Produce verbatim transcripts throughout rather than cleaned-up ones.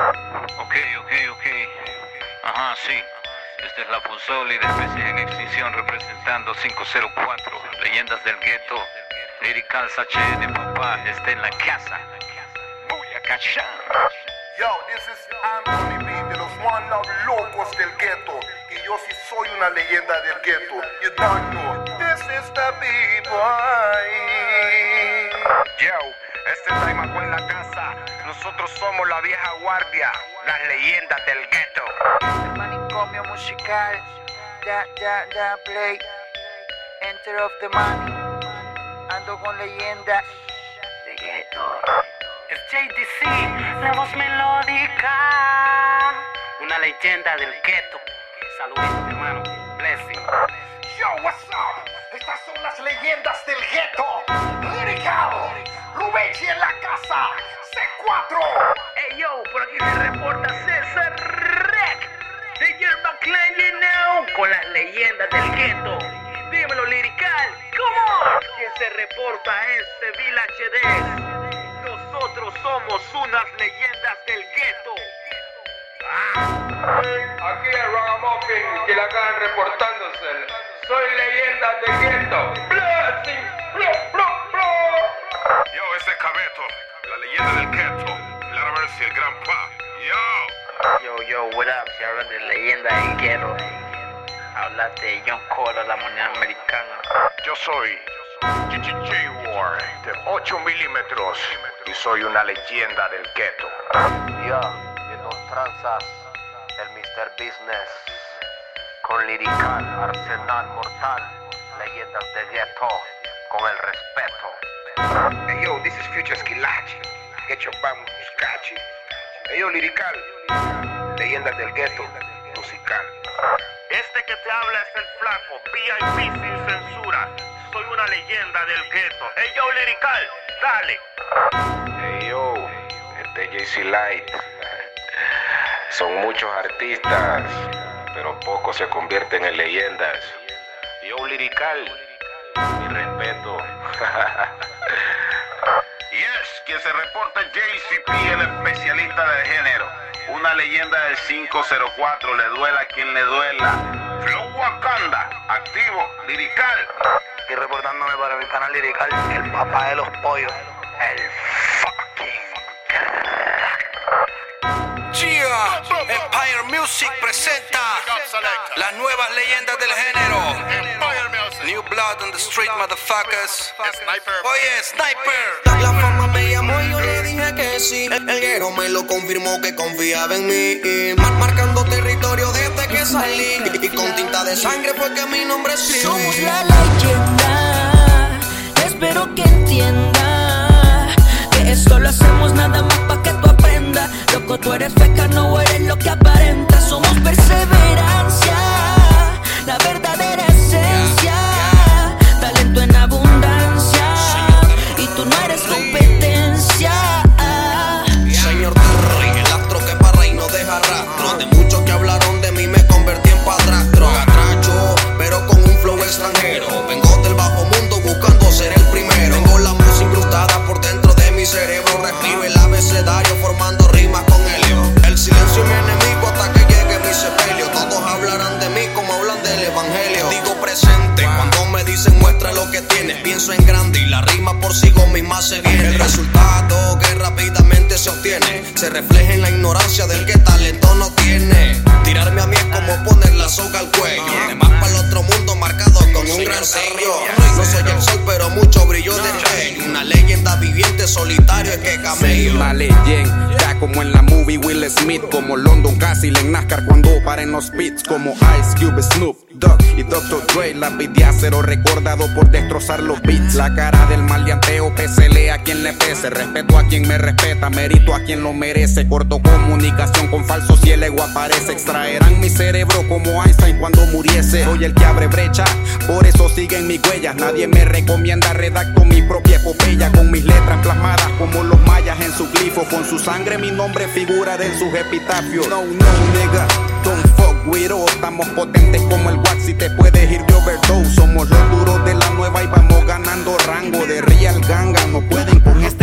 Ok, ok, ok. Ajá, sí. Esta es la Fusoli de especies en extinción representando cinco cero cuatro. Leyendas del gueto. Lyrical H N, papá, está en la casa. Booyakasha. Yo, this is Anthony B de los One Love Locos del gueto. Y yo sí soy una leyenda del gueto. You don't know. This is the B-Boy. Yo, este es Daimaco en la casa. Nosotros somos la vieja guardia, las leyendas del gueto. El manicomio musical. Ya, ya, ya, play. Enter of the money. Ando con leyendas de gueto. Es J D C, la voz melódica. Una leyenda del gueto. Saludos, hermano. Blessing. Yo, what's up? Estas son las leyendas del gueto. Lyrical, Rubechi en la casa. C cuatro. Hey yo, por aquí se reporta César Rec de Yerba Clan, you know, con las leyendas del gueto. Dímelo, Lyrical, come on. ¿Quién se reporta es Seville H D? Nosotros somos unas leyendas del gueto. Aquí el Ragamuffin que la acaban reportándose. Soy leyenda de gueto. Blessing, blo, blo, blo. Yo, ese es Cabeto, la leyenda del gueto. La Mercy, el gran pa. Yo. Yo, yo, what up? Se habla de leyenda del gueto. Hablas de John Cora, la moneda americana. Yo soy J-War de ocho milímetros y soy una leyenda del gueto. Ya, en los tranzas, el mister Business, con Lyrical, Arsenal Mortal, leyendas de gueto, con el respeto. Hey yo, this is Future Skillachi. Get your bam buscachi. Hey yo, Lyrical, leyendas del gueto, musical. Este que te habla es el flaco, V I P sin censura. Soy una leyenda del gueto. Hey yo, Lyrical, dale. Hey yo, este J C Light. Son muchos artistas, pero pocos se convierten en leyendas. Yo, Lyrical, mi respeto. Yes, quien se reporta es J C P, el especialista del género. Una leyenda del cinco cero cuatro, le duela a quien le duela. Flow Wakanda, activo, Lyrical. Y reportándome para mi canal Lyrical, el papá de los pollos, el fucking Gia, Empire Music presenta las nuevas leyendas del género. New blood on the street, motherfuckers. Oye, Sniper. La fama me llamó y yo le dije que sí. El guero me lo confirmó que confiaba en mí. Mar marcando territorio desde que salí. Y con tinta de sangre fue que mi nombre sí. Somos la leyenda. Espero que entienda que esto lo hacemos nada más pa' que tú aprendas. Loco, tú eres feca, no eres lo que aparenta. Somos perseverancia, la verdadera esencia. Talento en abundancia y tú no eres competencia. Señor Terry, el astro que para y no deja rastro. De muchos que hablaron de mí me convertí en padrastro. Agatracho, pero con un flow extranjero. Vengo del bajo mundo buscando ser el primero. Tengo la música incrustada por dentro de mi cerebro. Reescribe el abecedario formando rimas con helio. El silencio es mi enemigo hasta que llegue mi sepelio. Todos hablarán de mí como hablan del evangelio. Digo presente cuando me dicen muestra lo que tienes. Pienso en grande y la rima por sí misma se viene. El resultado que rápidamente se obtiene se refleja en la ignorancia del que talento no tiene. Tirarme a mí es como poner la soga al cuello. De más para el otro mundo marcado con un gran sello. No soy el sol pero mucho brillo de ello. Una leyenda viviente solitario es que camello. Soy una leyenda como en la movie Will Smith, como London Castle en NASCAR cuando paren los pits, como Ice Cube, Snoop Dogg y doctor Dre. La vida cero recordado por destrozar los beats. La cara del maleanteo, pésele a quien le pese. Respeto a quien me respeta, mérito a quien lo merece. Corto comunicación con falsos y el ego aparece. Extraerán mi cerebro como Einstein cuando muriese. Soy el que abre brecha, por eso siguen mis huellas. Nadie me recomienda, redacto mi propia epopeya. Con mis letras plasmadas como los mayas en su glifo. Con su sangre mi nombre figura en sus epitafios. No, no, nigga, don't fuck with us. Estamos potentes como el wax y te puedes ir de overdose. Somos los duros de la nueva y vamos ganando rango de real ganga. No pueden con este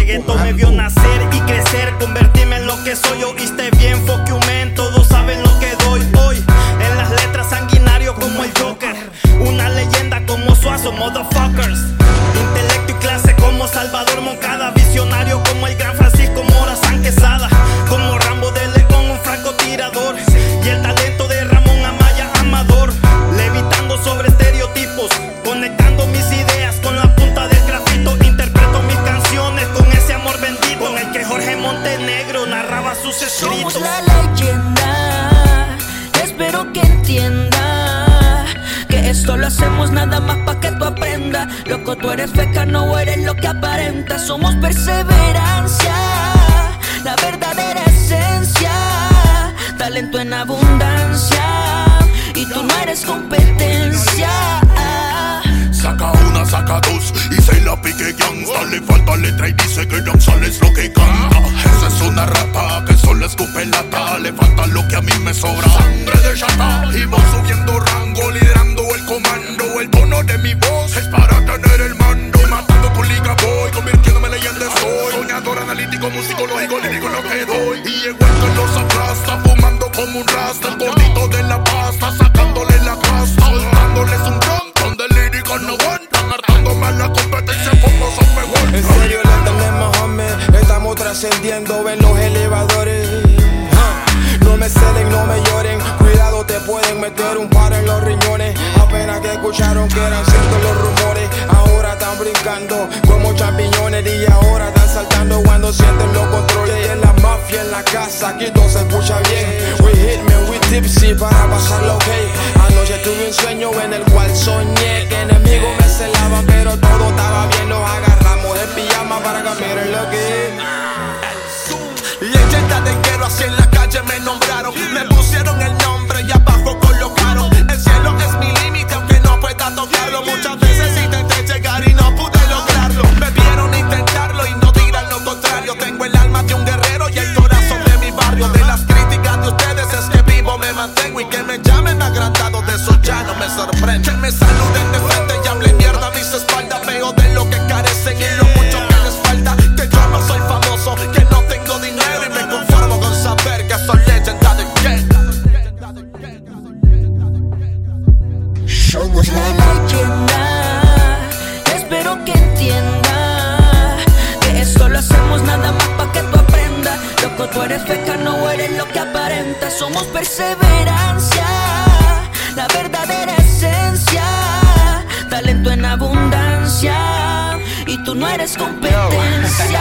de gueto me vio nacer y crecer, convertirme en lo que soy. Oíste bien, fuck you man, todos saben lo que doy hoy. En las letras sanguinario como el Joker, una leyenda como Suazo, motherfuckers. Intelecto y clase como Salvador Moncada, visionario como el gran Francisco Morazán Quesada, como Rambo de León, un francotirador, y el talento de Ramón Amaya Amador, levitando sobre estereotipos, conectando mis ideas con la punta del grafito. Interpreto mis canciones con ese amor bendito con el que Jorge Montenegro narraba sus escritos. Somos la leyenda, espero que entienda que esto lo hacemos nada más pa' que tú aprendas. Loco, tú eres feca, no eres lo que aparentas. Somos perseverancia, la verdadera esencia, talento en abundancia, y tú no eres competencia. Saca una, saca dos y se la pique gangsta. Le falta letra y dice que danzar es lo que canta. Esa es una rata que solo escupe lata. Le falta lo que a mí me sobra, sangre de chata. Y voy subiendo rango, liderando el comando. El tono de mi voz es para tener el mando. Y matando tu liga voy, convirtiéndome en leyenda soy. Soñador, analítico, músico, lógico, lírico lo que doy. Y llegó el que los aplasta, fumando como un rasta. El gordito de la pasta, sacándole la casta, soltándoles un gran donde el lírico no aguantan, hartando más la competencia como son mejor. En serio lo entendemos, homie, estamos trascendiendo en los elevadores. No me celen, no me lloren, cuidado, te pueden meter un par en los riñones. Apenas que escucharon que eran ciertos los rumores, ahora están brincando como champiñones. Y ahora están saltando cuando sienten los controles. Y en la mafia en la casa, aquí todo se escucha bien. We hit me, we tipsy para pasarlo ok. Anoche tuve un sueño en el cual soñé que enemigos me celaban, pero todo estaba bien. Los agarramos en pijama para cambiar el look. Leyenda de guero, así en la calle me nombraron. Me pusieron el nombre y abajo colocaron. El cielo es mi límite aunque no pueda tocarlo. Muchas veces intenté llegar y no pude lograrlo. Me vieron intentarlo y no dirán lo contrario. Tengo el alma de un guerrero y el corazón de mi barrio. De las críticas de ustedes es que vivo me mantengo. Y que me llamen agrandado, de eso ya no me sorprende. Que me saluden de frente y hablen mierda a mis espaldas. Veo de lo que carecen y lo mucho que les falta. Que yo no soy famoso, que no tengo dinero, y me conformo con saber que soy leyenda del gueto. Somos la leyenda, espero que entienda que esto lo hacemos nada más pa' que tú aprendas. Loco, tú eres feca, no eres lo que aparentas. Somos perseverancia, la verdadera esencia, talento en abundancia, y tú no eres competencia.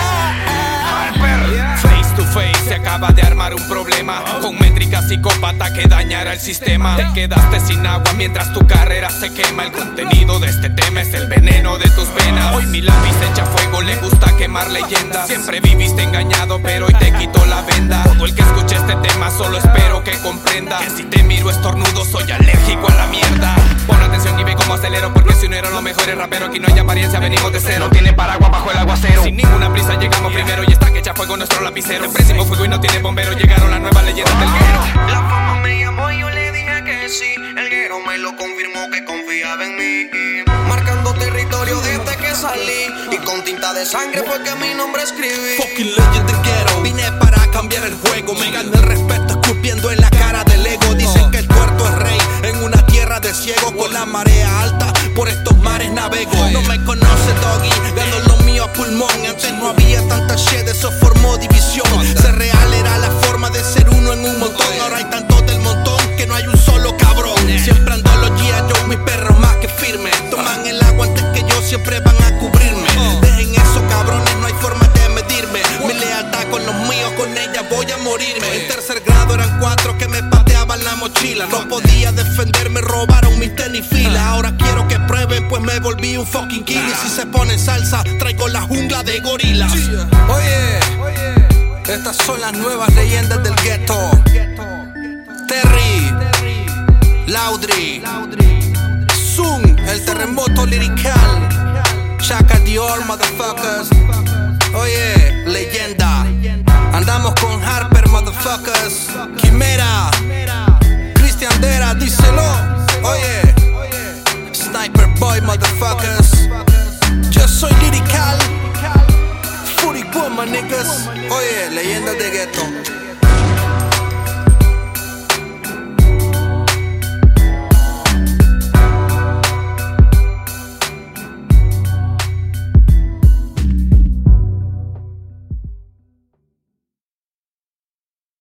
Face to face se acaba de armar un problema con métrica psicópata que dañará el sistema. Te quedaste sin agua mientras tu carrera se quema. El contenido de este tema es el veneno de tus venas. Hoy mi lápiz echa fuego, le gusta quemar leyendas. Siempre viviste engañado, pero hoy te quito la venda. Todo el que escuche este tema solo espero que comprenda que si te miro estornudo soy alérgico a la mierda. Pon atención y ve cómo acelero, porque si no eran los mejores raperos, aquí no hay apariencia, venimos de cero. Tiene paraguas bajo el aguacero, sin ninguna prisa llegamos primero. Y está que echa fuego nuestro lapicero. Prendimos fuego y no tiene bombero. Llegaron las nuevas leyendas del guero. La fama me llamó y yo le dije que sí. El guero me lo confirmó que confiaba en mí. Marcando territorio desde que salí, y con tinta de sangre fue que mi nombre escribí. Fucking legend del guero, vine para cambiar el juego. Me gané el respeto escupiendo en la cara del ego. Dicen que el tuerto es rey en una tierra de ciego. Con la marea alta por estos mares navego. No me conoce doggy, gano lo mío a pulmón. Antes no había tanta shit, eso formó división. Ser real era la forma de ser uno en un montón. Ahora hay tantos del montón que no hay un solo cabrón. Siempre ando los G I Joe, mis perros más que firmes. Toman el agua antes que yo, siempre van a cubrirme. Dejen eso cabrones, no hay forma de medirme. Mi lealtad con los míos, con ella voy a morirme. En tercer grado eran cuatro que me pateaban la mochila. No podía defenderme, robaron mis tenis fila. Ahora quiero que prueben, pues me volví un fucking kill. Y si se ponen salsa, traigo la jungla de gorilas. Oye, estas son las nuevas leyendas del gueto. Terry, Laudry, Zoom, el terremoto lirical, Chaka Dior, motherfuckers. Oye, leyenda. Andamos con Harper, motherfuckers. Quimera, Cristian Dera, díselo. Oye, Sniper Boy, motherfuckers. Yo soy lirical, Furiboy. Oye, leyendas de gueto.